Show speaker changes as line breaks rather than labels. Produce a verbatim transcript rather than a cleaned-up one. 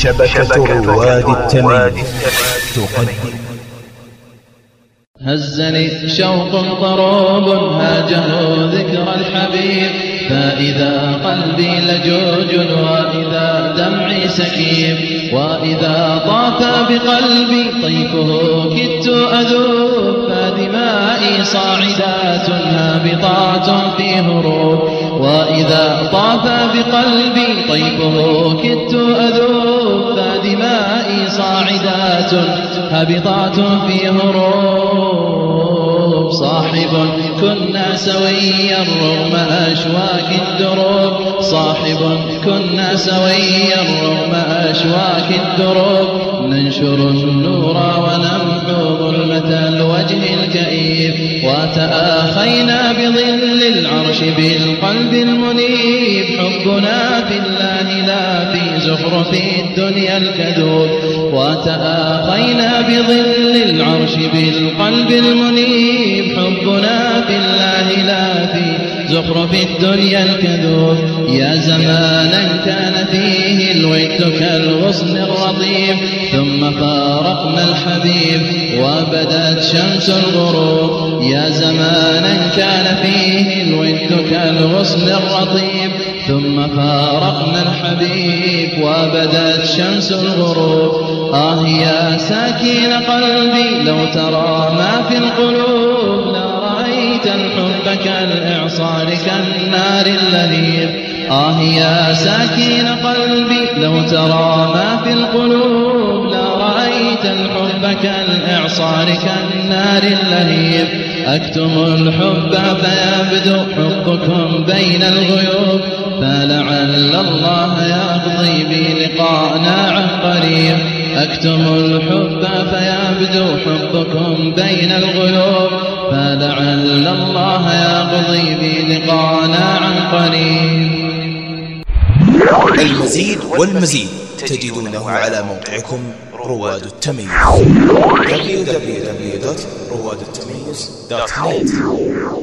شبكة رواد التمييز تقدم.
هزني شوق ضروب هاجه ذكر الحبيب، فإذا قلبي لجوج وإذا دمعي سكيب، وإذا طاف بقلبي طيفه كدت أذوب، فدمائي صاعدات هابطات في هروب، وإذا طاف بقلبي طيفه كدت أذوب، فدمائي صاعدات هابطات في هروب. صاحب كنا سويا رغم أشواك الدروب، صاحب كنا سويا رغم أشواك الدروب، ننشر النور ونمحو ظلمة الوجه الكئيب، وتآخينا بظل العرش بالقلب المنيب، حبنا في الله لا في زخرف الدنيا الكذوب، وتآخينا بظل العرش بالقلب المنيب، حبنا في الله لا في زخرف الدنيا الكذوب. يا زمانا كان فيه الود كالغصن الرطيب، ثم فارقنا الحبيب وبدت شمس الغروب، يا زمانا كان فيه الود كالغصن الرطيب، ثم فارقنا الحبيب وبدت شمس الغروب. آه يا ساكين قلبي لو ترى ما في القلوب، لرأيت الحب كالإعصار كالنار اللهيب. آه يا ساكين قلبي لو ترى ما في القلوب، لرأيت الحب كالإعصار كالنار اللهيب. أكتم الحب فيبدو حبكم بين الغيوب، فلعل الله يقضي بلقاءنا عن قريب. أكتم الحب فيبدو حبكم بين الغيوب، فلعل الله يقضي بلقاءنا عن قريب.
المزيد والمزيد تجدونه على موقعكم رواد التمييز دبليو دبليو دبليو دوت رواد التمييز دوت نت.